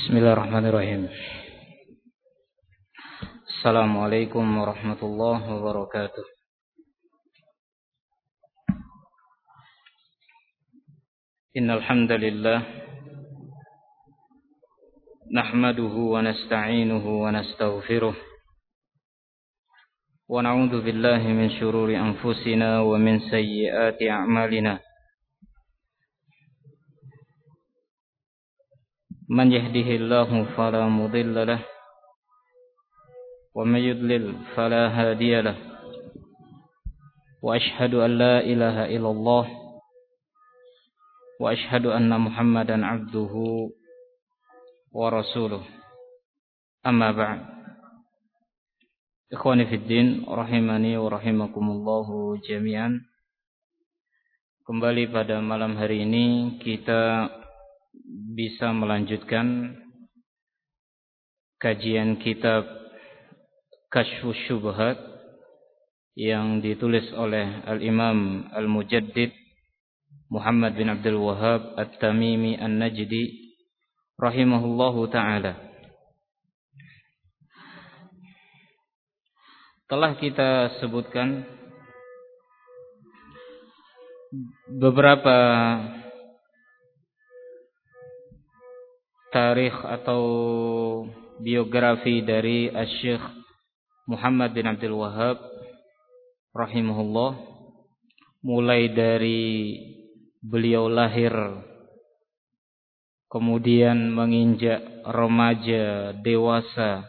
Bismillahirrahmanirrahim. Assalamualaikum warahmatullahi wabarakatuh. Innal hamdalillah nahmaduhu wa nasta'inuhu wa nastaghfiruh wa na'udzu billahi min shururi anfusina wa min sayyiati a'malina. Man yahdihillahu fala mudilla lahu wa may yudlil fala hadiya lahu. Wa ashhadu an la ilaha illallah wa ashhadu anna Muhammadan abduhu wa rasuluh. Amma ba'd. Ikhwani fid din, rahimani wa rahimakumullahu jami'an. Kembali pada malam hari ini kita bisa melanjutkan kajian kitab Kashfus Syubhat yang ditulis oleh Al-Imam Al-Mujaddid Muhammad bin Abdul Wahhab At-Tamimi An-Najdi rahimahullahu ta'ala. Telah kita sebutkan beberapa tarikh atau biografi dari Asy-Syaikh Muhammad bin Abdul Wahhab rahimahullah, mulai dari beliau lahir, kemudian menginjak remaja, dewasa,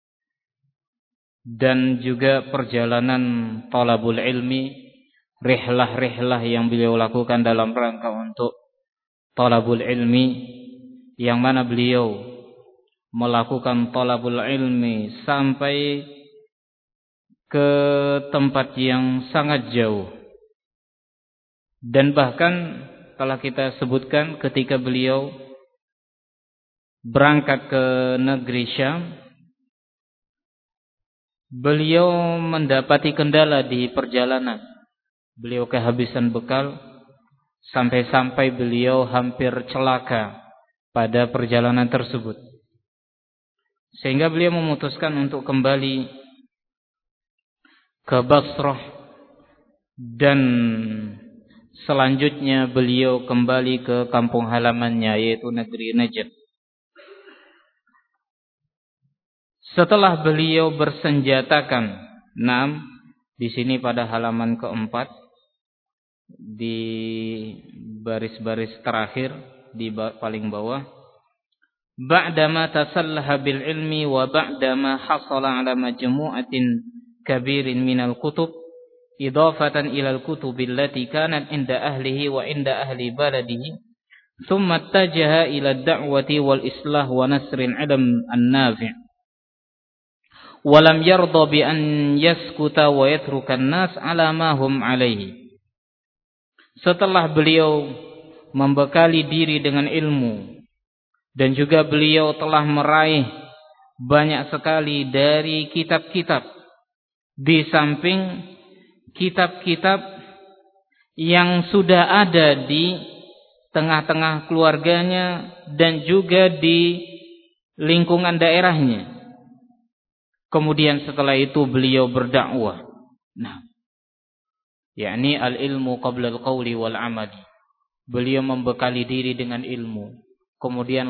dan juga perjalanan talabul ilmi, rihlah-rihlah yang beliau lakukan dalam rangka untuk talabul ilmi, yang mana beliau melakukan talabul ilmi sampai ke tempat yang sangat jauh. Dan bahkan telah kita sebutkan ketika beliau berangkat ke negeri Syam, beliau mendapati kendala di perjalanan. Beliau kehabisan bekal sampai-sampai beliau hampir celaka pada perjalanan tersebut, sehingga beliau memutuskan untuk kembali ke Basrah, dan selanjutnya beliau kembali ke kampung halamannya, yaitu negeri Najd. Setelah beliau bersenjatakan, di sini pada halaman keempat, di baris-baris terakhir, di paling bawah, ba'dama tasallaha bil ilmi wa ba'dama hasala ala majmu'atin kabirin minal kutub idafatan ila al kutub allati kanat inda ahlihi wa inda ahli baladihi, thumma ittajaha ila ad-da'wati wal islah wa nasril ilm an-nafi', wa lam yarda bi an yaskuta wa yatruka an-nas ala ma hum alaihi. Setelah beliau membekali diri dengan ilmu, dan juga beliau telah meraih banyak sekali dari kitab-kitab, di samping kitab-kitab yang sudah ada di tengah-tengah keluarganya dan juga di lingkungan daerahnya. Kemudian setelah itu beliau berdakwah. Yakni al-ilmu qabla al-qawli wal amali. Beliau membekali diri dengan ilmu, kemudian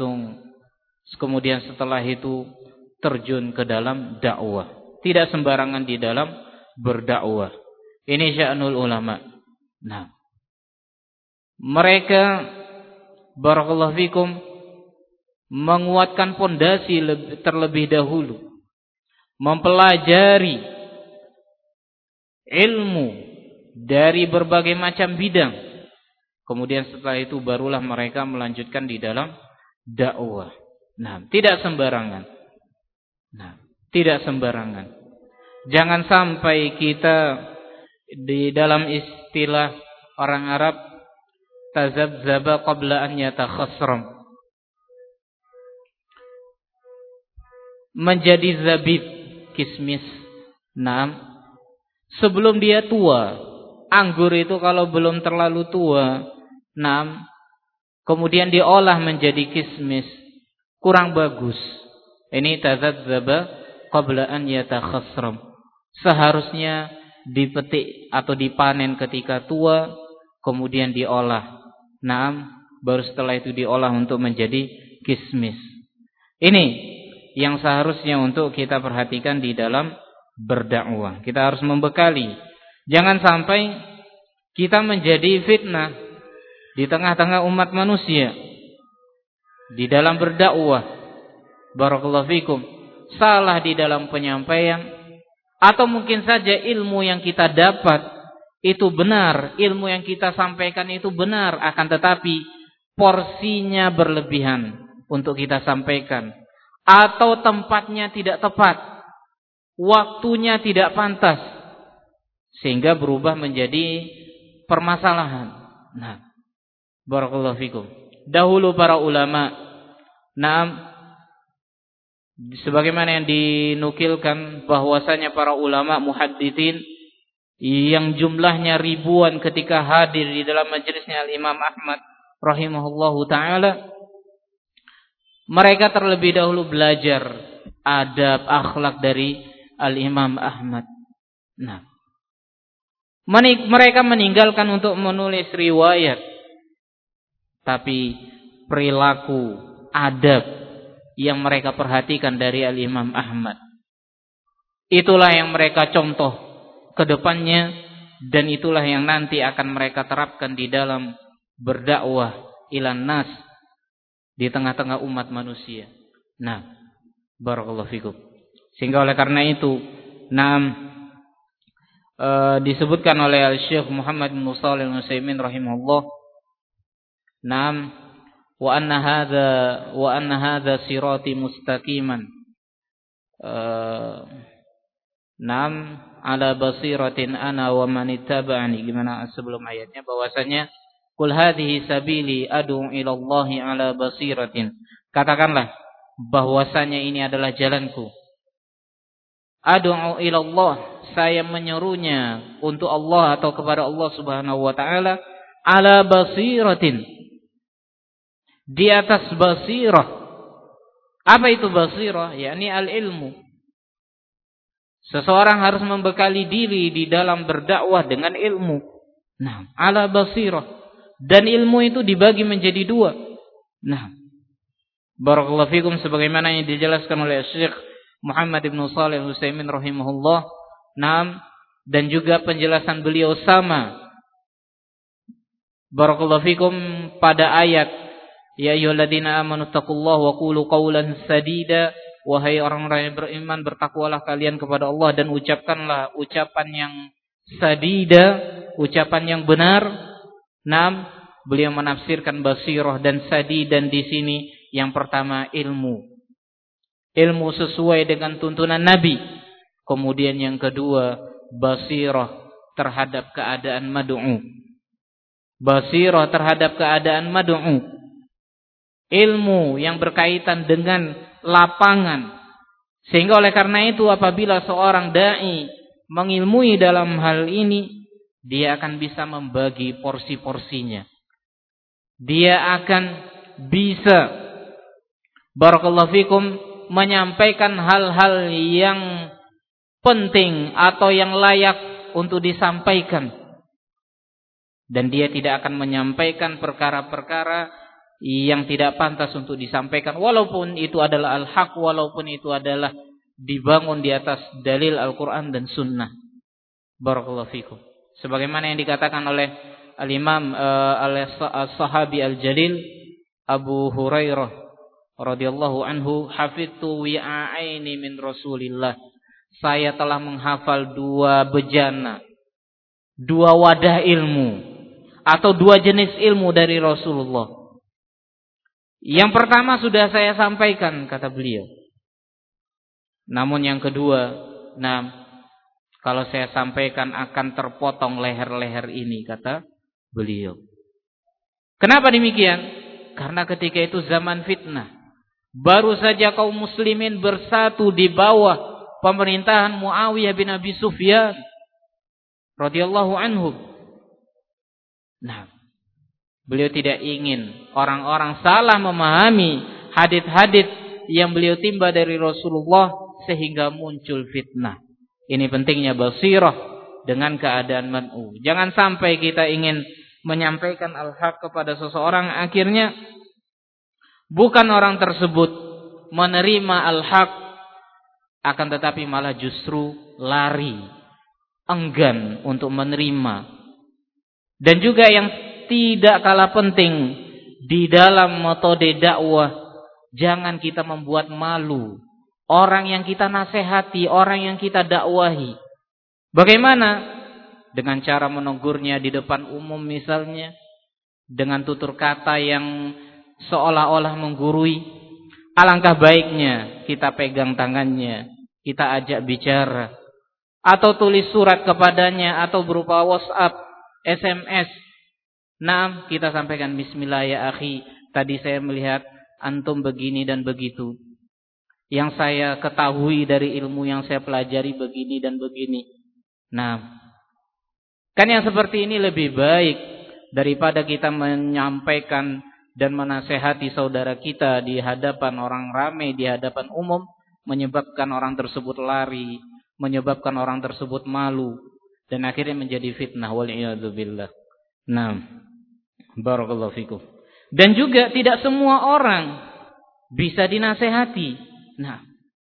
setelah itu terjun ke dalam dakwah. Tidak sembarangan di dalam berdakwah. Ini sya'nul ulama. Mereka barakallahu fikum menguatkan pondasi terlebih dahulu, mempelajari ilmu dari berbagai macam bidang. Kemudian setelah itu barulah mereka melanjutkan di dalam dakwah. Tidak sembarangan. Tidak sembarangan. Jangan sampai kita di dalam istilah orang Arab, tazabzaba qabla an yatakhassram, menjadi zabib, kismis. Sebelum dia tua. Anggur itu kalau belum terlalu tua, kemudian diolah menjadi kismis, kurang bagus. Ini tadzadzaba qabla an yatakhassram. Seharusnya dipetik atau dipanen ketika tua, kemudian diolah. Naam, baru setelah itu diolah untuk menjadi kismis. Ini yang seharusnya untuk kita perhatikan di dalam berdakwah. Kita harus membekali. Jangan sampai kita menjadi fitnah di tengah-tengah umat manusia di dalam berdakwah. Barakallahu fikum. Salah di dalam penyampaian, atau mungkin saja ilmu yang kita dapat itu benar, ilmu yang kita sampaikan itu benar, akan tetapi porsinya berlebihan untuk kita sampaikan, atau tempatnya tidak tepat, waktunya tidak pantas, sehingga berubah menjadi permasalahan. Nah, barakallahu fikum. Dahulu para ulama, sebagaimana yang dinukilkan bahwasanya para ulama muhadditsin yang jumlahnya ribuan ketika hadir di dalam majelisnya Al-Imam Ahmad rahimahullahu taala, mereka terlebih dahulu belajar adab akhlak dari Al-Imam Ahmad. Nah, mereka meninggalkan untuk menulis riwayat, tapi perilaku, adab yang mereka perhatikan dari Al-Imam Ahmad, itulah yang mereka contoh ke depannya, dan itulah yang nanti akan mereka terapkan di dalam berdakwah ilan nas di tengah-tengah umat manusia. Nah, barakallahu fikum. Sehingga oleh karena itu, disebutkan oleh Al-Syekh Muhammad bin Shalih Al-Utsaimin rahimahullah, wa anna hadza sirati mustaqiman ala basiratin ana wa man ittaba'ani. Gimana sebelum ayatnya, bahwasanya qul hadhihi sabili ad'u ila Allah ala basiratin. Katakanlah bahwasanya ini adalah jalanku. Ad'u ila Allah, saya menyerunya untuk Allah atau kepada Allah Subhanahu wa taala, ala basiratin, di atas basirah. Apa itu basirah? Yakni al-ilmu. Seseorang harus membekali diri di dalam berdakwah dengan ilmu. Nah, ala basirah. Dan ilmu itu dibagi menjadi dua. Nah, barakallahu fikum, sebagaimana yang dijelaskan oleh Syekh Muhammad bin Shalih Al-Utsaimin rahimahullah. Dan juga penjelasan beliau sama, barakallahu fikum, pada ayat ya ayyuhalladzina amanu taqullaha wa qulu qawlan sadida. Wahai orang-orang yang beriman, bertakwalah kalian kepada Allah dan ucapkanlah ucapan yang sadida, ucapan yang benar. Beliau menafsirkan basirah dan sadidan di sini, yang pertama ilmu sesuai dengan tuntunan Nabi. Kemudian yang kedua, basirah terhadap keadaan mad'u. Basirah terhadap keadaan mad'u. Ilmu yang berkaitan dengan lapangan. Sehingga oleh karena itu, apabila seorang dai mengilmui dalam hal ini, dia akan bisa membagi porsi-porsinya. Dia akan bisa, barakallahu fikum, menyampaikan hal-hal yang penting atau yang layak untuk disampaikan. Dan dia tidak akan menyampaikan perkara-perkara yang tidak pantas untuk disampaikan, walaupun itu adalah al-haq, walaupun itu adalah dibangun di atas dalil Al-Quran dan Sunnah. Barakallahu fikum. Sebagaimana yang dikatakan oleh Al-Imam Al-Sahabi Al-Jalil Abu Hurairah radhiyallahu anhu, hafidtu wi'aini min Rasulillah. Saya telah menghafal dua bejana, dua wadah ilmu, atau dua jenis ilmu dari Rasulullah. Yang pertama sudah saya sampaikan, kata beliau. Namun yang kedua, kalau saya sampaikan akan terpotong leher-leher ini, kata beliau. Kenapa demikian? Karena ketika itu zaman fitnah. Baru saja kaum muslimin bersatu di bawah pemerintahan Muawiyah bin Abi Sufyan radhiyallahu anhu. Beliau tidak ingin orang-orang salah memahami hadits-hadits yang beliau timba dari Rasulullah sehingga muncul fitnah. Ini pentingnya basirah dengan keadaan mad'u. Jangan sampai kita ingin menyampaikan al-haq kepada seseorang, akhirnya bukan orang tersebut menerima al-haq, akan tetapi malah justru lari, enggan untuk menerima. Dan juga yang tidak kalah penting di dalam metode dakwah, jangan kita membuat malu orang yang kita nasihati, orang yang kita dakwahi. Bagaimana? Dengan cara menegurnya di depan umum misalnya, dengan tutur kata yang seolah-olah menggurui. Alangkah baiknya kita pegang tangannya, kita ajak bicara, atau tulis surat kepadanya, atau berupa WhatsApp, SMS. Nah, kita sampaikan, bismillah ya akhi, tadi saya melihat antum begini dan begitu. Yang saya ketahui dari ilmu yang saya pelajari begini dan begini. Nah, kan yang seperti ini lebih baik daripada kita menyampaikan dan menasehati saudara kita di hadapan orang ramai, di hadapan umum, menyebabkan orang tersebut lari, menyebabkan orang tersebut malu, dan akhirnya menjadi fitnah. Wal'iyadzubillah. Nah, barakallahu fikum. Dan juga tidak semua orang bisa dinasehati. Nah,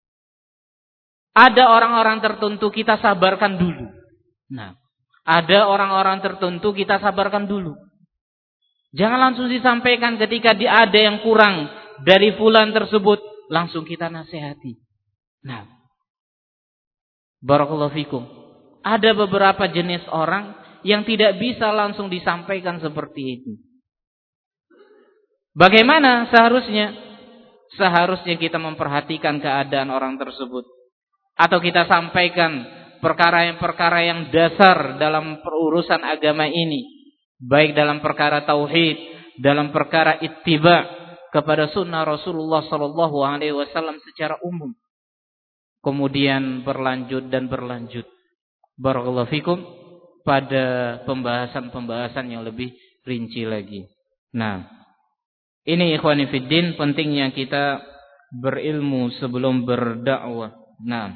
ada orang-orang tertentu kita sabarkan dulu. Nah, ada orang-orang tertentu kita sabarkan dulu. Jangan langsung disampaikan ketika ada yang kurang dari fulan tersebut, langsung kita nasihati. Nah, barakallahu fikum. Ada beberapa jenis orang yang tidak bisa langsung disampaikan seperti itu. Bagaimana seharusnya? Seharusnya kita memperhatikan keadaan orang tersebut. Atau kita sampaikan perkara yang dasar dalam perurusan agama ini. Baik dalam perkara tauhid, dalam perkara ittiba kepada sunnah Rasulullah SAW secara umum. Kemudian berlanjut dan berlanjut. Barakallahu fikum, pada pembahasan-pembahasan yang lebih rinci lagi. Nah, ini ikhwani fiddin, pentingnya kita berilmu sebelum berdakwah. Nah,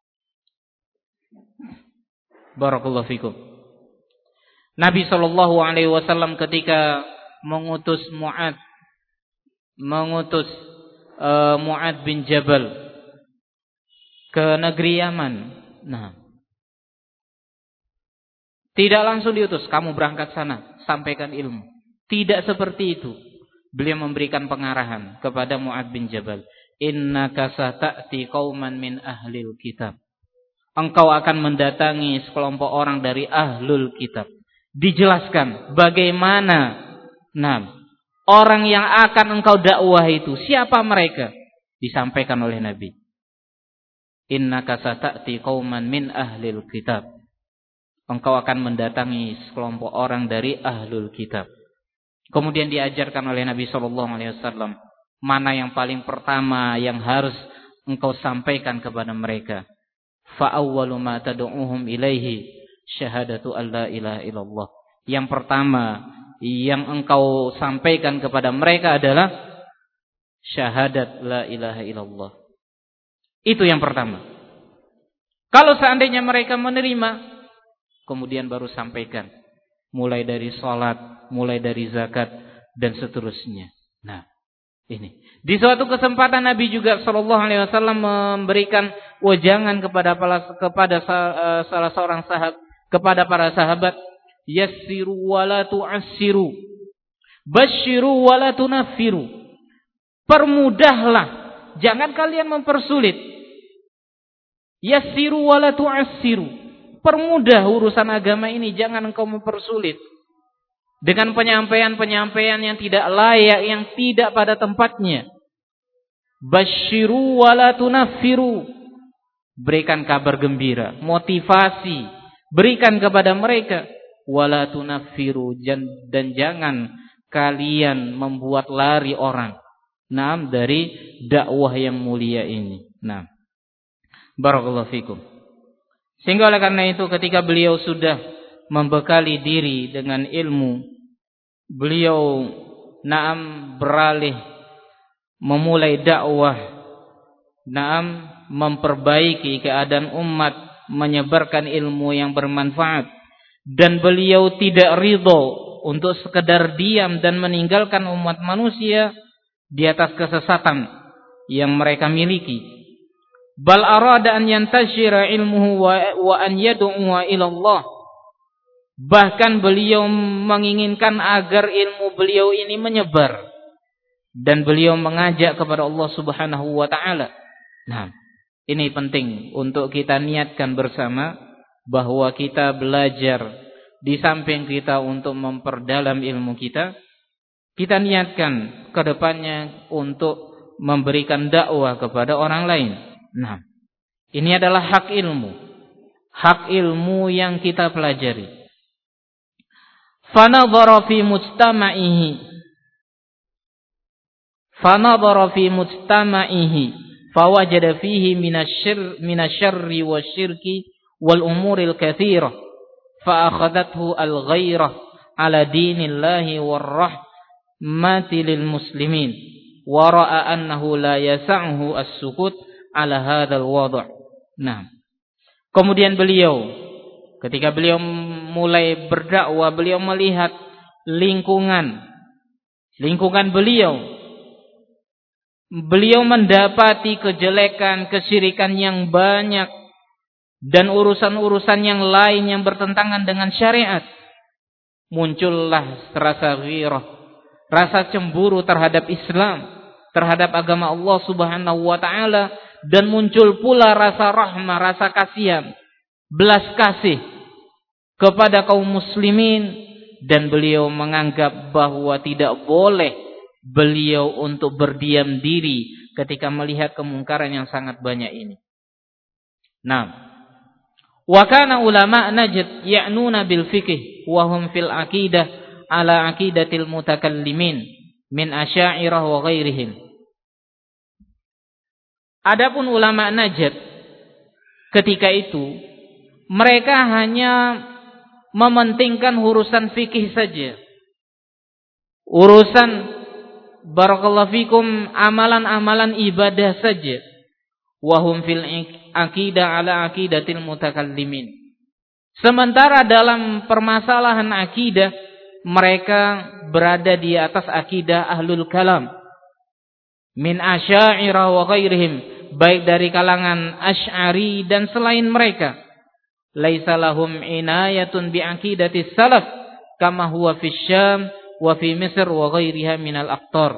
barakallahu fikum. Nabi SAW ketika mengutus Mu'ad bin Jabal ke negeri Yaman. Nah, tidak langsung diutus, kamu berangkat sana, sampaikan ilmu. Tidak seperti itu. Beliau memberikan pengarahan kepada Mu'ad bin Jabal. Innaka sata'ti qauman min ahlil kitab. Engkau akan mendatangi sekelompok orang dari ahlul kitab. Dijelaskan bagaimana orang yang akan engkau dakwah itu, siapa mereka? Disampaikan oleh Nabi. Innaka sata'ti qauman min ahlil kitab. Engkau akan mendatangi sekelompok orang dari ahlul kitab. Kemudian diajarkan oleh Nabi SAW mana yang paling pertama yang harus engkau sampaikan kepada mereka. Fa'awwalu ma tad'uhum ilaihi syahadatu alla ilaha illallah. Yang pertama yang engkau sampaikan kepada mereka adalah syahadat la ilaha illallah. Itu yang pertama. Kalau seandainya mereka menerima, kemudian baru sampaikan. Mulai dari sholat, mulai dari zakat, dan seterusnya. Nah, ini. Di suatu kesempatan Nabi juga SAW memberikan wejangan kepada salah seorang sahabat, kepada para sahabat, yassiru wa la tu'assiru, basyiru wa la tunaffiru. Permudahlah, jangan kalian mempersulit. Yassiru wa la tu'assiru. Permudah urusan agama ini, jangan engkau mempersulit dengan penyampaian-penyampaian yang tidak layak, yang tidak pada tempatnya. Basyiru wa la tunaffiru. Berikan kabar gembira, motivasi, berikan kepada mereka. Wa la tunaffiru, dan jangan kalian membuat lari orang dari dakwah yang mulia ini. Nah, barakallahu fikum. Sehingga oleh karena itu ketika beliau sudah membekali diri dengan ilmu, beliau beralih memulai dakwah, memperbaiki keadaan umat, menyebarkan ilmu yang bermanfaat, dan beliau tidak ridho untuk sekedar diam dan meninggalkan umat manusia di atas kesesatan yang mereka miliki. Bal arada an yantashira ilmuhu wa an yad'uwa ila Allah. Bahkan beliau menginginkan agar ilmu beliau ini menyebar dan beliau mengajak kepada Allah Subhanahu wa taala. Nah, ini penting untuk kita niatkan bersama bahwa kita belajar di samping kita untuk memperdalam ilmu kita, kita niatkan ke depannya untuk memberikan dakwah kepada orang lain. Nah, ini adalah hak ilmu yang kita pelajari. Fanadhara fi mujtama'ihi fawajada fihi minasyarri wasyirki wal umuril katsirah fa akhadathu al-ghairah ala dinillahi warahmati lil muslimin wa ra'a annahu la yas'uhu as-sukut ala hadzal wad'. Nah, kemudian beliau ketika beliau mulai berdakwah, beliau melihat lingkungan beliau mendapati kejelekan, kesyirikan yang banyak dan urusan-urusan yang lain yang bertentangan dengan syariat. Muncullah rasa ghirah, rasa cemburu terhadap Islam, terhadap agama Allah Subhanahu wa taala, dan muncul pula rasa rahmah, rasa kasihan, belas kasih kepada kaum muslimin, dan beliau menganggap bahwa tidak boleh beliau untuk berdiam diri ketika melihat kemungkaran yang sangat banyak ini. Nah, wa kana ulama Najd ya'nuna bil fiqh wa hum fil aqidah ala aqidatil mutakallimin min asy'ariyah wa ghairihim. Adapun ulama Najd ketika itu mereka hanya mementingkan urusan fikih saja. Urusan barakallahu fikum amalan-amalan ibadah saja. Wa hum fil aqidah ala aqidatil mutakallimin. Sementara dalam permasalahan akidah mereka berada di atas akidah ahlul kalam. Min asy'ariyah wa ghairihim, baik dari kalangan Asy'ari dan selain mereka. Laisa lahum inayatun bi aqidati salaf kama huwa fi Syam wa fi Misr wa ghairiha minal aqtar.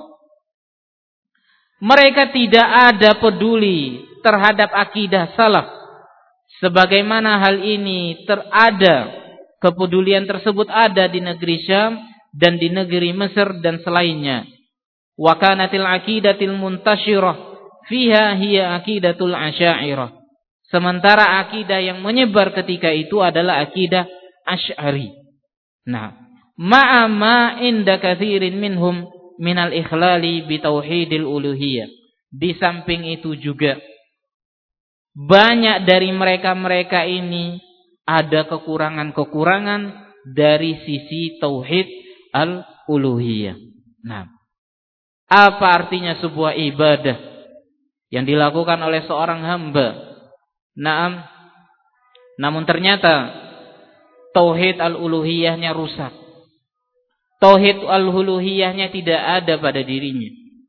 Mereka tidak ada peduli terhadap akidah salaf sebagaimana hal ini kepedulian tersebut ada di negeri Syam dan di negeri Mesir dan selainnya. Wa kanatil aqidatil muntasyirah fiha hiya aqidatul asy'ariyah. Sementara akidah yang menyebar ketika itu adalah akidah Asy'ari. Nah, ma'a ma inda katsirin minhum minal ikhlali bi tauhidil uluhiyah. Di samping itu juga banyak dari mereka-mereka ini ada kekurangan-kekurangan dari sisi tauhid al-uluhiyah. Nah, apa artinya sebuah ibadah yang dilakukan oleh seorang hamba? Namun ternyata tauhid al-uluhiyahnya rusak. Tauhid al-uluhiyahnya tidak ada pada dirinya.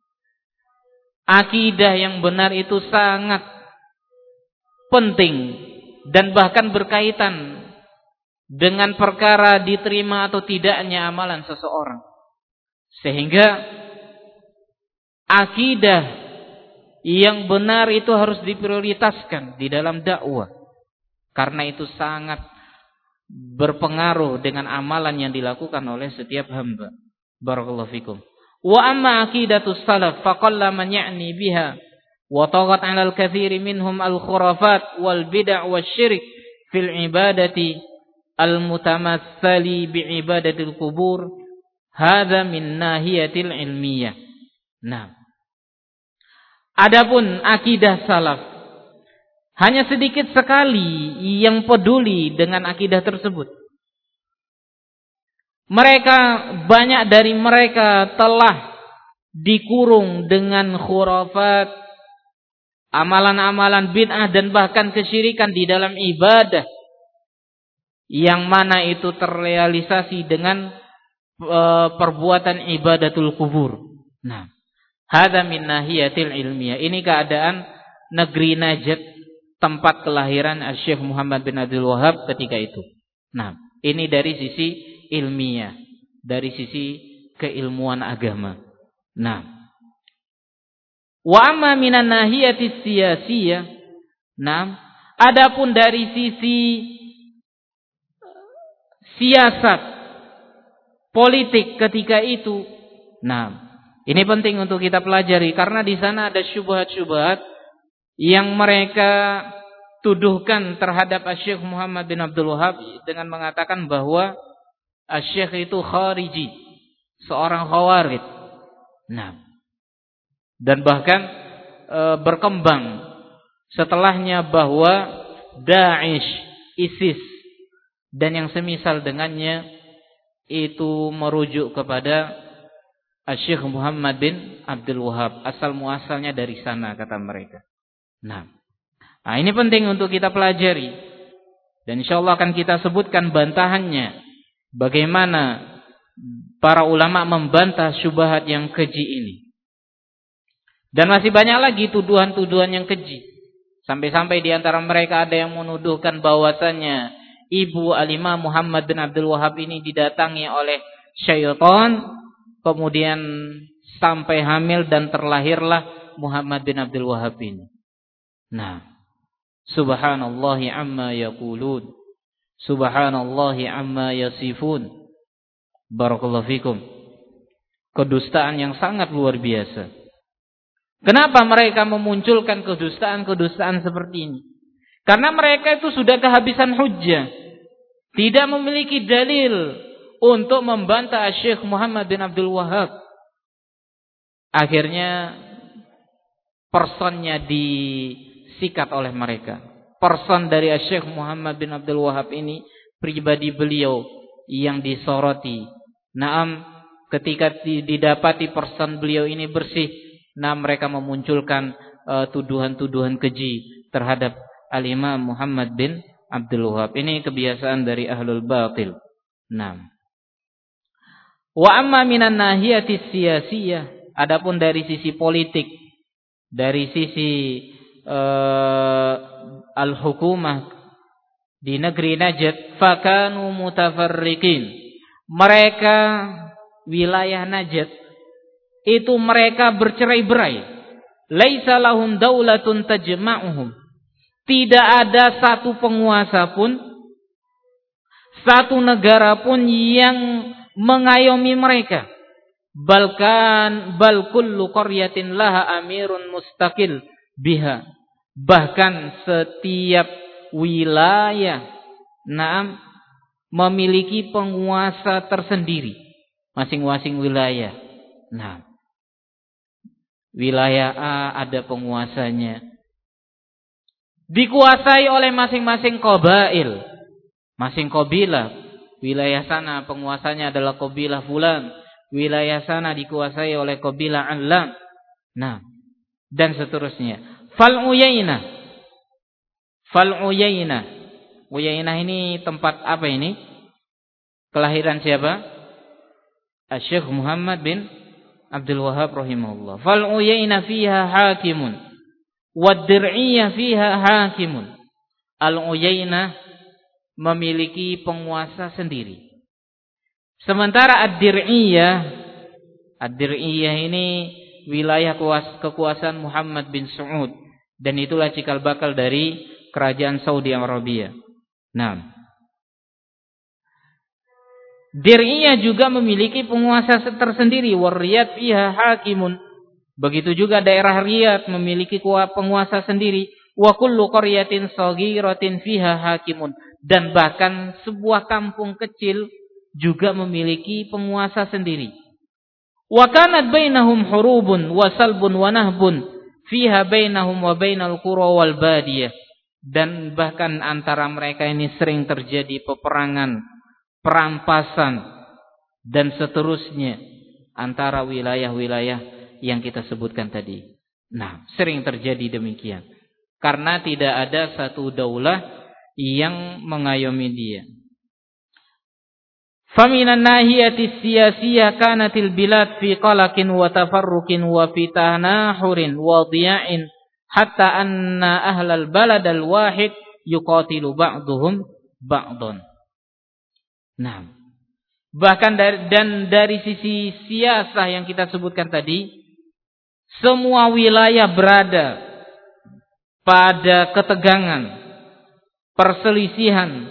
Akidah yang benar itu sangat penting dan bahkan berkaitan dengan perkara diterima atau tidaknya amalan seseorang. Sehingga akidah yang benar itu harus diprioritaskan di dalam dakwah. Karena itu sangat berpengaruh dengan amalan yang dilakukan oleh setiap hamba. Barakallahu fikum. Wa amma aqidatus salaf faqalla man ya'ni biha wa taghat 'alal katsiri minhum al-khurafat wal bid'ah wasyirik fil ibadati al-mutamassali bi ibadatil qubur. Hadza min nahiyatil ilmiyah. Nah, adapun akidah salaf, hanya sedikit sekali yang peduli dengan akidah tersebut. Banyak dari mereka telah dikurung dengan khurafat, amalan-amalan bid'ah dan bahkan kesyirikan di dalam ibadah, yang mana itu terrealisasi dengan perbuatan ibadatul kubur. Nah, hadza min nahiyatil ilmiyah. Ini keadaan negeri Najd, tempat kelahiran Syekh Muhammad bin Abdul Wahhab ketika itu. Nah, ini dari sisi ilmiah, dari sisi keilmuan agama. Nah, wa amma minan nahiyatis siyasiyah. Nah, adapun dari sisi siasat politik ketika itu, nah, ini penting untuk kita pelajari karena di sana ada syubhat-syubhat yang mereka tuduhkan terhadap Syekh Muhammad bin Abdul Wahhab dengan mengatakan bahwa Syekh itu khariji, seorang khawarij. Nah, dan bahkan berkembang setelahnya bahwa Daesh, ISIS dan yang semisal dengannya itu merujuk kepada Syekh Muhammad bin Abdul Wahhab, asal muasalnya dari sana kata mereka. Nah, ini penting untuk kita pelajari dan insyaallah akan kita sebutkan bantahannya, bagaimana para ulama membantah syubhat yang keji ini. Dan masih banyak lagi tuduhan-tuduhan yang keji. Sampai-sampai di antara mereka ada yang menuduhkan bahwasannya ibu Al-Imam Muhammad bin Abdul Wahhab ini didatangi oleh syaitan, kemudian sampai hamil dan terlahirlah Muhammad bin Abdul Wahhab ini. Nah, subhanallahi amma yaqulun, subhanallahi amma yasifun. Barakallahu fikum. Kedustaan yang sangat luar biasa. Kenapa mereka memunculkan kedustaan-kedustaan seperti ini? Karena mereka itu sudah kehabisan hujjah, tidak memiliki dalil untuk membantah Syekh Muhammad bin Abdul Wahhab. Akhirnya personnya disikat oleh mereka. Person dari Syekh Muhammad bin Abdul Wahhab ini, pribadi beliau yang disoroti. Naam, ketika didapati person beliau ini bersih, nah mereka memunculkan tuduhan-tuduhan keji terhadap Al-Imam Muhammad bin Abdul Wahhab. Ini kebiasaan dari ahlul batil. Nah, wa amma minan nahiyatis siyasiyah, adapun dari sisi politik, dari sisi al-hukumah di negeri Najd, fakanu mutafarriqin. Mereka wilayah Najd itu mereka bercerai-berai. Laisa lahum daulatun tajma'uhum. Tidak ada satu penguasa pun, satu negara pun yang mengayomi mereka. Bal kullu qaryatin laha amirun mustaqil biha. Bahkan setiap wilayah memiliki penguasa tersendiri, masing-masing wilayah. Nah, wilayah A ada penguasanya, dikuasai oleh masing-masing qabail, masing qabilah. Wilayah sana penguasanya adalah qabilah fulan, wilayah sana dikuasai oleh qabilah Alam. Nah, dan seterusnya. Fal Uyainah. Uyainah ini tempat apa ini? Kelahiran siapa? Syekh Muhammad bin Abdul Wahhab rahimahullah. Fal Uyainah fiha hakimun, wad-Dir'iyah fiha hakimun. Al-Uyainah memiliki penguasa sendiri. Sementara Ad-Dir'iyah ini wilayah kekuasaan Muhammad bin Saud, dan itulah cikal bakal dari kerajaan Saudi Arabia. Nah, Dir'iyah juga memiliki penguasa tersendiri. War-Riyadh fiha hakimun. Begitu juga daerah Riyadh memiliki penguasa sendiri. Wa kullu qaryatin saghiratin fiha hakimun. Dan bahkan sebuah kampung kecil juga memiliki penguasa sendiri. Wa kanat bainahum hurubun wa salbun wa nahbun fiha bainahum wa bainal qura wal badiyah. Dan bahkan antara mereka ini sering terjadi peperangan, perampasan dan seterusnya antara wilayah-wilayah yang kita sebutkan tadi. Nah, sering terjadi demikian. Karena tidak ada satu daulah yang mengayomi dia. Faminan nahiyati siyasiyah kanatil bilad fi qalakin wa tafarrukin wa fi tanahurin wa dhiya'in hatta anna ahlal balad al-wahid yuqatilu ba'duhum ba'dun. Nah, bahkan dari sisi siasah yang kita sebutkan tadi, semua wilayah berada pada ketegangan, perselisihan,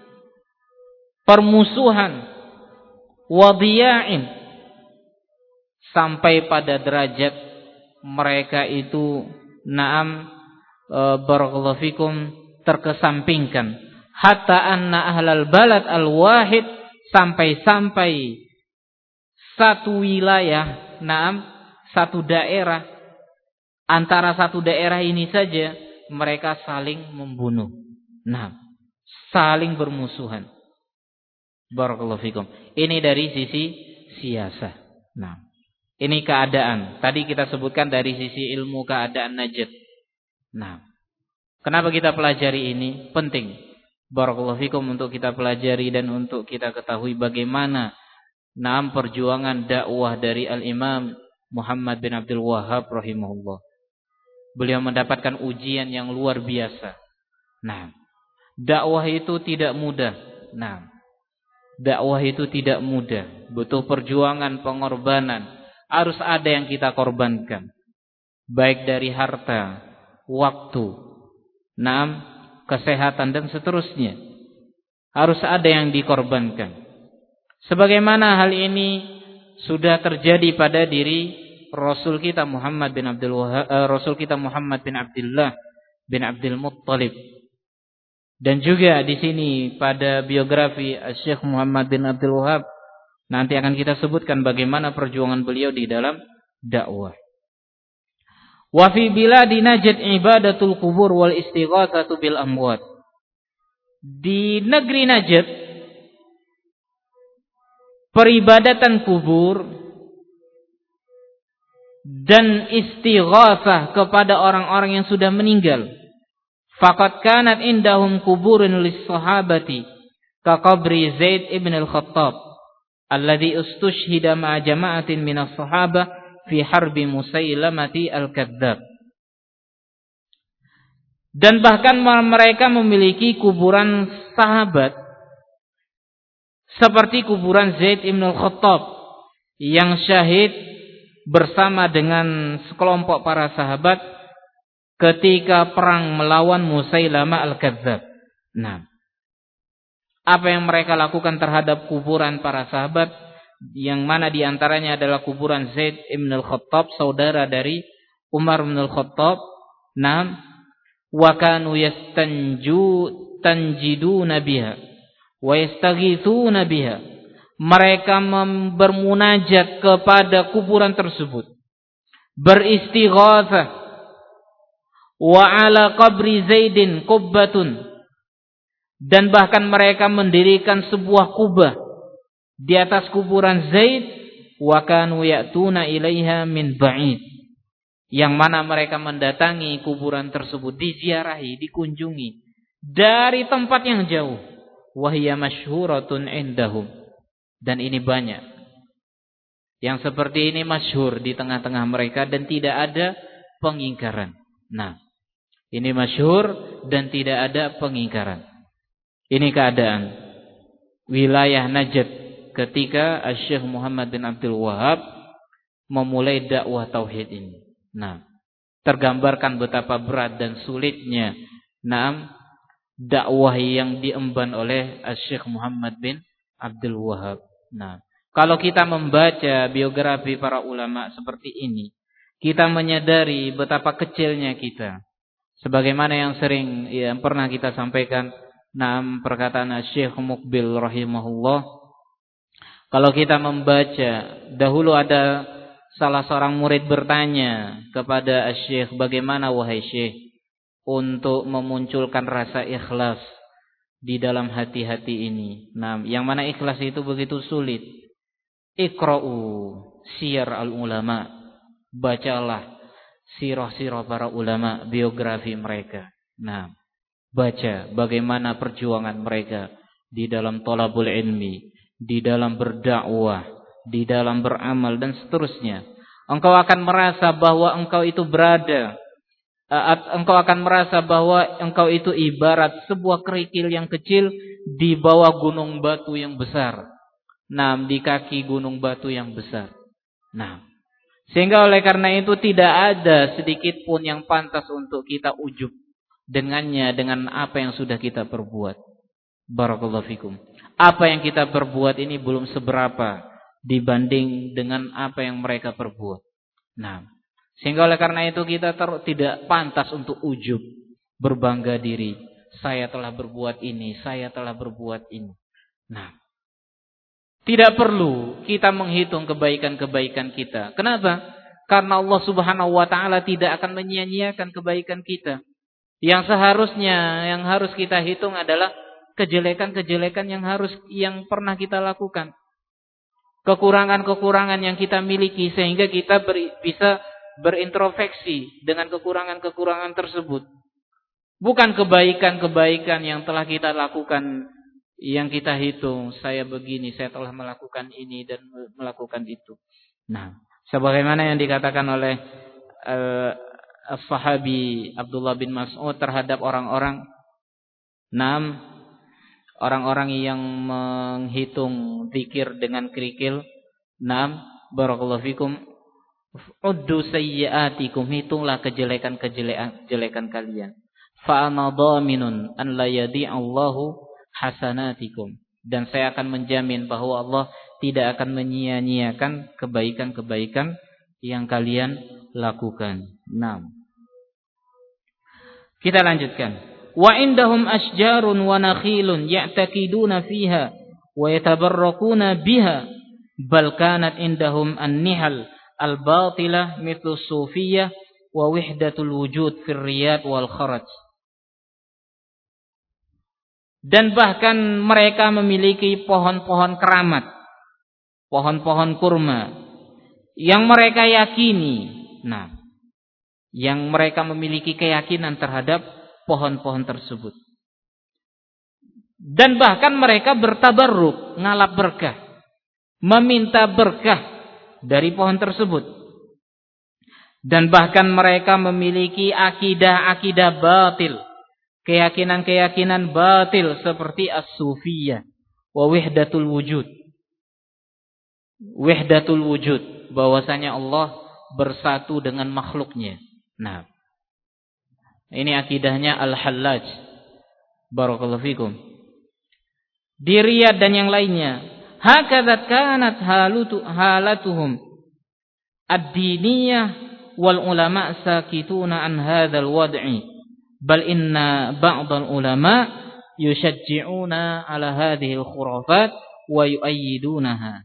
permusuhan, wadiya'in, sampai pada derajat mereka itu barakallahu fikum terkesampingkan. Hatta anna ahlal balad al-wahid, sampai satu wilayah, satu daerah, antara satu daerah ini saja mereka saling membunuh. Saling bermusuhan. Barakallahu fikum. Ini dari sisi siasah. Ini keadaan. Tadi kita sebutkan dari sisi ilmu keadaan Najd. Kenapa kita pelajari ini? Penting. Barakallahu fikum untuk kita pelajari dan untuk kita ketahui bagaimana perjuangan dakwah dari Al-Imam Muhammad bin Abdul Wahhab rahimahullah. Beliau mendapatkan ujian yang luar biasa. Dakwah itu tidak mudah. Dakwah itu tidak mudah. Butuh perjuangan, pengorbanan. Harus ada yang kita korbankan. Baik dari harta, waktu, kesehatan dan seterusnya. Harus ada yang dikorbankan. Sebagaimana hal ini sudah terjadi pada diri Rasul kita Muhammad bin Abdullah bin Abdul Muttalib. Dan juga di sini pada biografi Syekh Muhammad bin Abdul Wahhab nanti akan kita sebutkan bagaimana perjuangan beliau di dalam dakwah. Wa fi biladi Najd ibadatul qubur wal istighatsatu bil amwat. Di negeri Najd peribadatan kubur dan istighatsah kepada orang-orang yang sudah meninggal. Faqad kanat indahum kuburun lis-sahabati ka qabri Zaid ibn al-Khattab alladhi ustushhida ma'a jama'atin minas sahabah fi harbi Musailamati al-Kadzdzab. Dan bahkan mereka memiliki kuburan sahabat seperti kuburan Zaid ibn al-Khattab yang syahid bersama dengan sekelompok para sahabat ketika perang melawan Musailamah al-Kadzdzab. Apa yang mereka lakukan terhadap kuburan para sahabat, yang mana diantaranya adalah kuburan Zaid ibn al-Khattab, saudara dari Umar bin al-Khattab. Wa kanu tanjiduna biha wa yastaghithuna biha. Mereka bermunajat kepada kuburan tersebut, beristighatsah. Wa ala qabri Zaidin qubbatun, dan bahkan mereka mendirikan sebuah kubah di atas kuburan Zaid. Wa kanu ya'tuna ilaiha min ba'id, yang mana mereka mendatangi kuburan tersebut, diziarahi, dikunjungi dari tempat yang jauh. Wa hiya masyhuratun indahum, dan ini banyak yang seperti ini masyhur di tengah-tengah mereka dan tidak ada pengingkaran. Ini masyhur dan tidak ada pengingkaran. Ini keadaan wilayah Najd ketika Syekh Muhammad bin Abdul Wahhab memulai dakwah tauhid ini. Tergambarkan betapa berat dan sulitnya dakwah yang diemban oleh Syekh Muhammad bin Abdul Wahhab. Kalau kita membaca biografi para ulama seperti ini, kita menyadari betapa kecilnya kita. Sebagaimana yang pernah kita sampaikan, perkataan Syekh Muqbil rahimahullah. Kalau kita membaca, dahulu ada salah seorang murid bertanya kepada Syekh, bagaimana wahai Syekh untuk memunculkan rasa ikhlas di dalam hati-hati ini. Yang mana ikhlas itu begitu sulit. Iqra'u siyar al-ulama. bacalah sirah-sirah para ulama, biografi mereka. Nah, baca bagaimana perjuangan mereka di dalam thalabul ilmi, di dalam berdakwah, di dalam beramal dan seterusnya. Engkau akan merasa bahwa engkau itu engkau akan merasa bahwa engkau itu ibarat sebuah kerikil yang kecil di bawah gunung batu yang besar. Nah, di kaki gunung batu yang besar. Nah, sehingga oleh karena itu tidak ada sedikit pun yang pantas untuk kita ujub dengannya, dengan apa yang sudah kita perbuat. Barakallahu fikum. Apa yang kita perbuat ini belum seberapa dibanding dengan apa yang mereka perbuat. Nah, sehingga oleh karena itu kita tidak pantas untuk ujub, berbangga diri. Saya telah berbuat ini, saya telah berbuat ini. Nah, tidak perlu kita menghitung kebaikan-kebaikan kita. Kenapa? Karena Allah Subhanahu wa taala tidak akan menyia-nyiakan kebaikan kita. Yang harus kita hitung adalah kejelekan-kejelekan yang pernah kita lakukan. Kekurangan-kekurangan yang kita miliki sehingga kita bisa berintrospeksi dengan kekurangan-kekurangan tersebut. Bukan kebaikan-kebaikan yang telah kita lakukan yang kita hitung, saya begini, saya telah melakukan ini dan melakukan itu. Nah, sebagaimana yang dikatakan oleh sahabi Abdullah bin Mas'ud terhadap orang-orang yang menghitung zikir dengan kerikil. Barakallahu fikum. Uddu sayyiatikum, hitunglah kejelekan kalian. Fa ana dhaminun an la yadi'allahu hasanatikum, dan saya akan menjamin bahwa Allah tidak akan menyia-nyiakan kebaikan-kebaikan yang kalian lakukan. Nah, kita lanjutkan. Wa indahum asjarun wa nakhilun ya'taqiduna fiha wa yatabarrakuna biha bal kanat indahum an-nihal al-batilah mithlu sufiyah wa wihdatul wujud fir riyad wal kharaj. Dan bahkan mereka memiliki pohon-pohon keramat, pohon-pohon kurma yang mereka yakini. Nah, yang mereka memiliki keyakinan terhadap pohon-pohon tersebut. Dan bahkan mereka bertabarruk, ngalap berkah, meminta berkah dari pohon tersebut. Dan bahkan mereka memiliki akidah-akidah batil, keyakinan-keyakinan batil seperti as-sufiyah wa wahdatul wujud. Wahdatul wujud, bahwasanya Allah bersatu dengan makhluknya. Nah, ini akidahnya Al-Hallaj. Barakallahu fikum. Di Riyadh dan yang lainnya, hakadzat kanat halatuhum ad-diniyah wal ulama sakituna an hadzal wad'i. Bal inna ba'dal ulama yushajji'una ala hadhihi al-khurafat wa yu'ayyidunaha.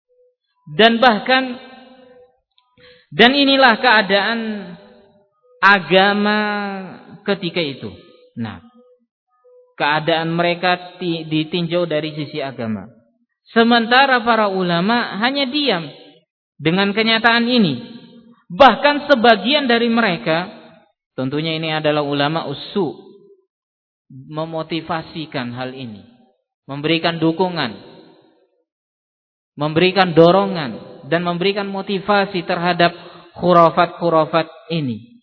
Dan inilah keadaan agama ketika itu. Nah, keadaan mereka ditinjau dari sisi agama. Sementara para ulama hanya diam dengan kenyataan ini. Bahkan sebagian dari mereka, tentunya ini adalah ulama ussu, memotivasikan hal ini, memberikan dukungan, memberikan dorongan, dan memberikan motivasi terhadap khurafat-khurafat ini,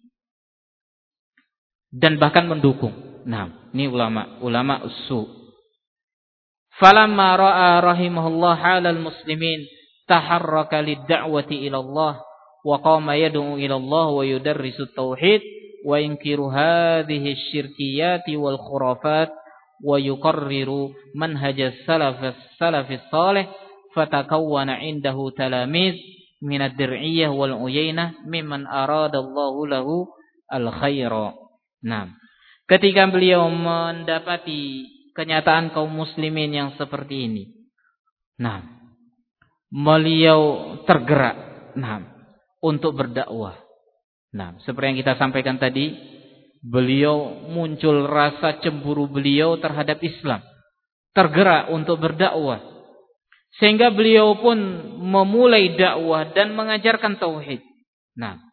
dan bahkan mendukung. Nah, ini ulama ussu. Falamma ra'a rahimahullah halal muslimin taharraka lid-da'wati ila Allah wa qama yad'u ila Allah wa yudarrisu tauhid wa yunkiru hadhihi asy-syirkiyati wal khurafat wa yuqarriru manhaj as-salaf as-salih fatakawwana 'indahu talamiz min ad-dir'iyyah wal uyainah mimman arada Allah lahu al-khaira. Nah, ketika beliau mendapati kenyataan kaum muslimin yang seperti ini, nah, beliau tergerak, untuk berdakwah. Nah, seperti yang kita sampaikan tadi, beliau muncul rasa cemburu beliau terhadap Islam, tergerak untuk berdakwah, sehingga beliau pun memulai dakwah dan mengajarkan tauhid. Nah,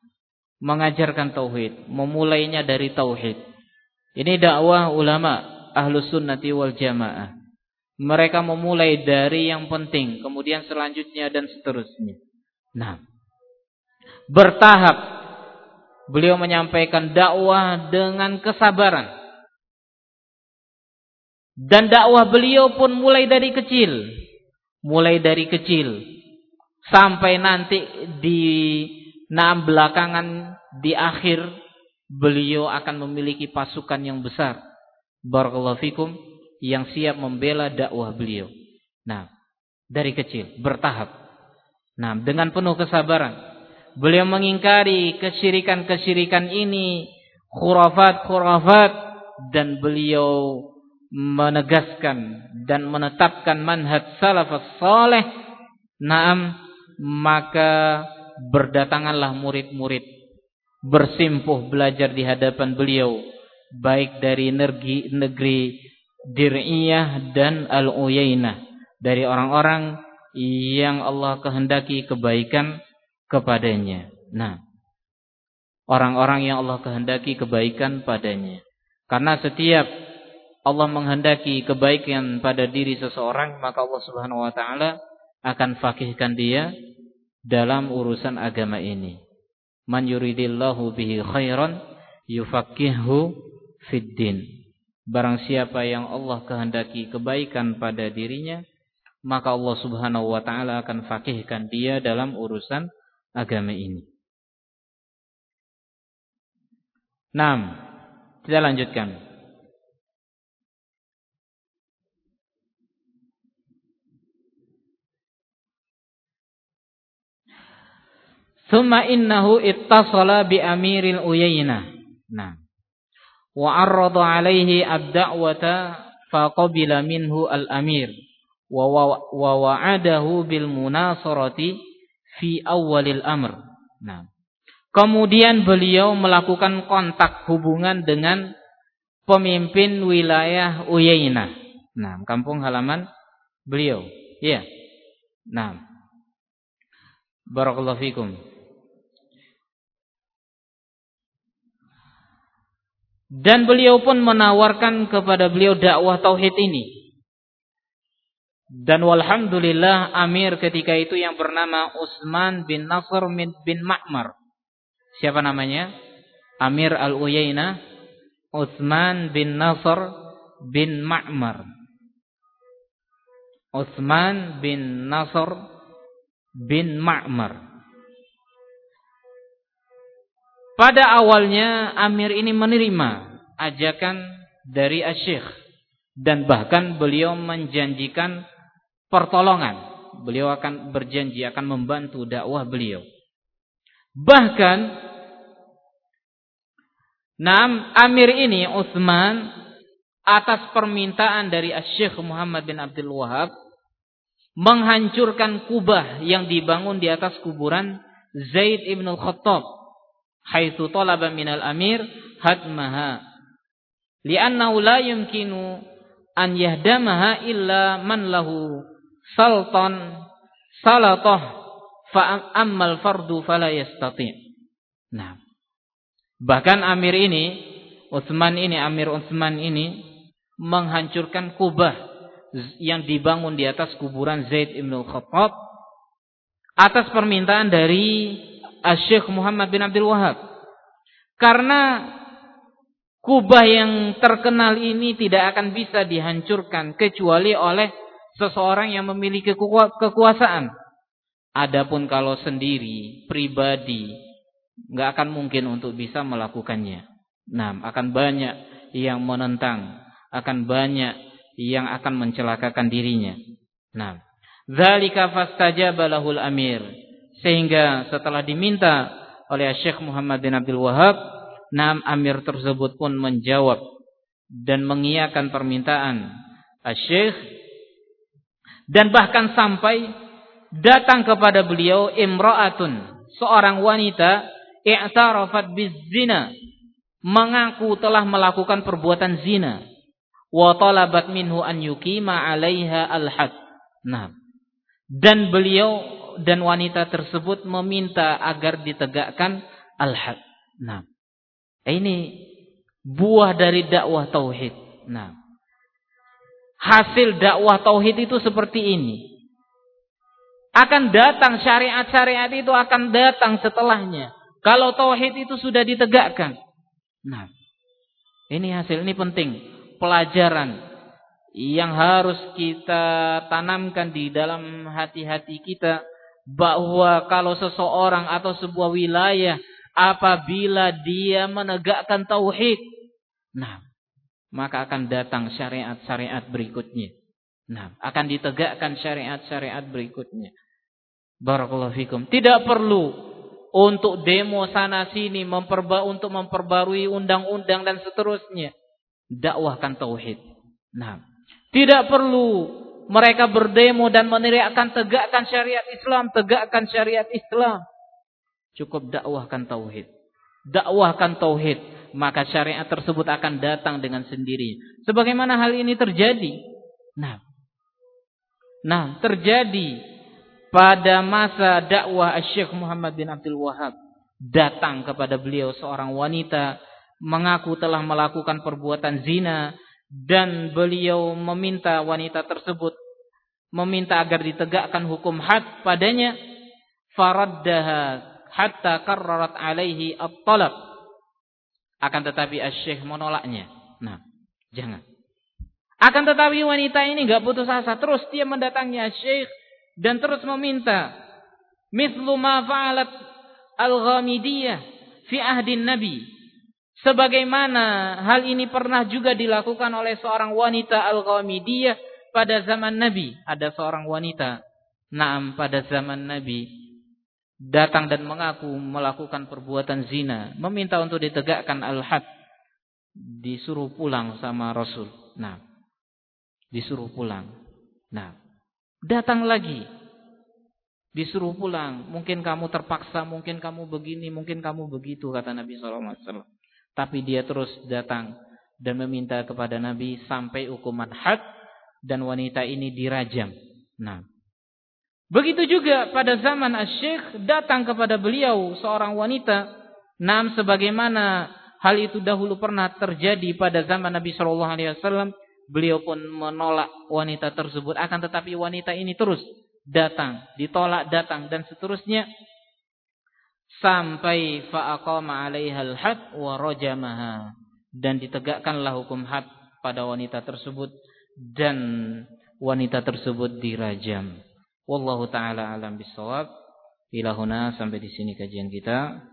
mengajarkan tauhid, memulainya dari tauhid. Ini dakwah ulama Ahlus Sunnati wal Jamaah. Mereka memulai dari yang penting, kemudian selanjutnya dan seterusnya. Nah, bertahap beliau menyampaikan dakwah dengan kesabaran. Dan dakwah beliau pun mulai dari kecil. Mulai dari kecil. Sampai nanti di belakangan, di akhir, beliau akan memiliki pasukan yang besar. Barakallahu fikum, yang siap membela dakwah beliau. Nah, dari kecil, bertahap. Nah, dengan penuh kesabaran. Beliau mengingkari kesyirikan-kesyirikan ini, khurafat-khurafat, dan beliau menegaskan dan menetapkan manhaj salafus saleh. Naam, maka berdatanganlah murid-murid bersimpuh belajar di hadapan beliau, baik dari negeri Dir'iyah dan Al-Uyainah, dari orang-orang yang Allah kehendaki kebaikan kepadanya. Nah, orang-orang yang Allah kehendaki kebaikan padanya. Karena setiap Allah menghendaki kebaikan pada diri seseorang, maka Allah Subhanahu wa taala akan fakihkan dia dalam urusan agama ini. Man yuridillahu bihi khairan yufaqihhu fid din. Barang siapa yang Allah kehendaki kebaikan pada dirinya, maka Allah Subhanahu wa taala akan fakihkan dia dalam urusan agama ini. 6. Kita lanjutkan. Thumma innahu ittasala bi amiril Uyainah. Nah, wa arrada alaihi ad-da'wata faqabila minhu al-amir wa wa'adahu bil munasarati fi awwalil amr. Nah, kemudian beliau melakukan kontak hubungan dengan pemimpin wilayah Uyainah. Nah, kampung halaman beliau. Iya. Nah, barakallahu fikum. Dan beliau pun menawarkan kepada beliau dakwah tauhid ini. Dan walhamdulillah, amir ketika itu yang bernama Utsman bin Nasr bin Ma'mar. Siapa namanya? Amir Al-Uyainah, Utsman bin Nasr bin Ma'mar. Utsman bin Nasr bin Ma'mar. Pada awalnya Amir ini menerima ajakan dari Asy-Syaikh dan bahkan beliau menjanjikan pertolongan. Beliau akan berjanji akan membantu dakwah beliau. Bahkan Amir ini Utsman atas permintaan dari Asy-Syaikh Muhammad bin Abdul Wahhab menghancurkan kubah yang dibangun di atas kuburan Zaid ibn al-Khattab. Haitsu talaba minal amir hadmaha li'annahu la yumkinu an yahdamaha illa man lahu salatah fa ammal fardu fala yastati'. Nah, bahkan Amir Utsman ini menghancurkan kubah yang dibangun di atas kuburan Zaid ibn al-Khattab atas permintaan dari Asy-Syaikh Muhammad bin Abdul Wahhab. Karena kubah yang terkenal ini tidak akan bisa dihancurkan kecuali oleh seseorang yang memiliki kekuasaan. Adapun kalau sendiri, pribadi, nggak akan mungkin untuk bisa melakukannya. Nah, akan banyak yang menentang, akan banyak yang akan mencelakakan dirinya. Nah, dzalika fastajaba lahul amir. Sehingga setelah diminta oleh Syekh Muhammad bin Abdul Wahhab, amir tersebut pun menjawab dan mengiyakan permintaan Syekh, dan bahkan sampai datang kepada beliau imra'atun, seorang wanita, i'tarafat bizina, mengaku telah melakukan perbuatan zina, wa talabat minhu an yuqima 'alaiha al-had. Nah, dan beliau dan wanita tersebut meminta agar ditegakkan al-had. Nah, ini buah dari dakwah tauhid. Nah, hasil dakwah tauhid itu seperti ini. Akan datang syariat-syariat itu akan datang setelahnya. Kalau tauhid itu sudah ditegakkan. Nah, ini hasil, ini penting. Pelajaran yang harus kita tanamkan di dalam hati-hati kita. Bahwa kalau seseorang atau sebuah wilayah apabila dia menegakkan tauhid, nah, maka akan datang syariat-syariat berikutnya. Nah, akan ditegakkan syariat-syariat berikutnya. Barakallahu fikum. Tidak perlu untuk demo sana sini untuk memperbarui undang-undang dan seterusnya. Dakwahkan tauhid. Nah, tidak perlu mereka berdemo dan meneriakkan tegakkan syariat Islam, tegakkan syariat Islam. Cukup dakwahkan tauhid. Dakwahkan tauhid, maka syariat tersebut akan datang dengan sendirinya. Sebagaimana hal ini terjadi. Nah, terjadi pada masa dakwah Syekh Muhammad bin Abdul Wahhab. Datang kepada beliau seorang wanita mengaku telah melakukan perbuatan zina dan beliau meminta wanita tersebut agar ditegakkan hukum had padanya. Faraddaha hatta karrarat alaihi at-talab. Akan tetapi Syekh menolaknya. Nah, jangan. Akan tetapi wanita ini enggak putus asa, terus dia mendatangi Syekh dan terus meminta mithlu ma fa'alat al-Ghamidiyah fi ahdin Nabi. Sebagaimana hal ini pernah juga dilakukan oleh seorang wanita al-Ghamidiyah pada zaman Nabi. Ada seorang wanita, naam, pada zaman Nabi datang dan mengaku melakukan perbuatan zina, meminta untuk ditegakkan al-had. Disuruh pulang sama Rasul. Nah, disuruh pulang. Nah, datang lagi. Disuruh pulang. Mungkin kamu terpaksa, mungkin kamu begini, mungkin kamu begitu, kata Nabi SAW. Tapi dia terus datang dan meminta kepada Nabi sampai hukuman had dan wanita ini dirajam. Nah, begitu juga pada zaman Asy-Syaikh datang kepada beliau seorang wanita. Nam, sebagaimana hal itu dahulu pernah terjadi pada zaman Nabi SAW. Beliau pun menolak wanita tersebut. Akan tetapi wanita ini terus datang, ditolak, datang, dan seterusnya. Sampai fa'aqama 'alaihal had wa rajamaha. Dan ditegakkanlah hukum had pada wanita tersebut. Dan wanita tersebut dirajam. Wallahu ta'ala alam bisawab. Ilahuna, sampai di sini kajian kita.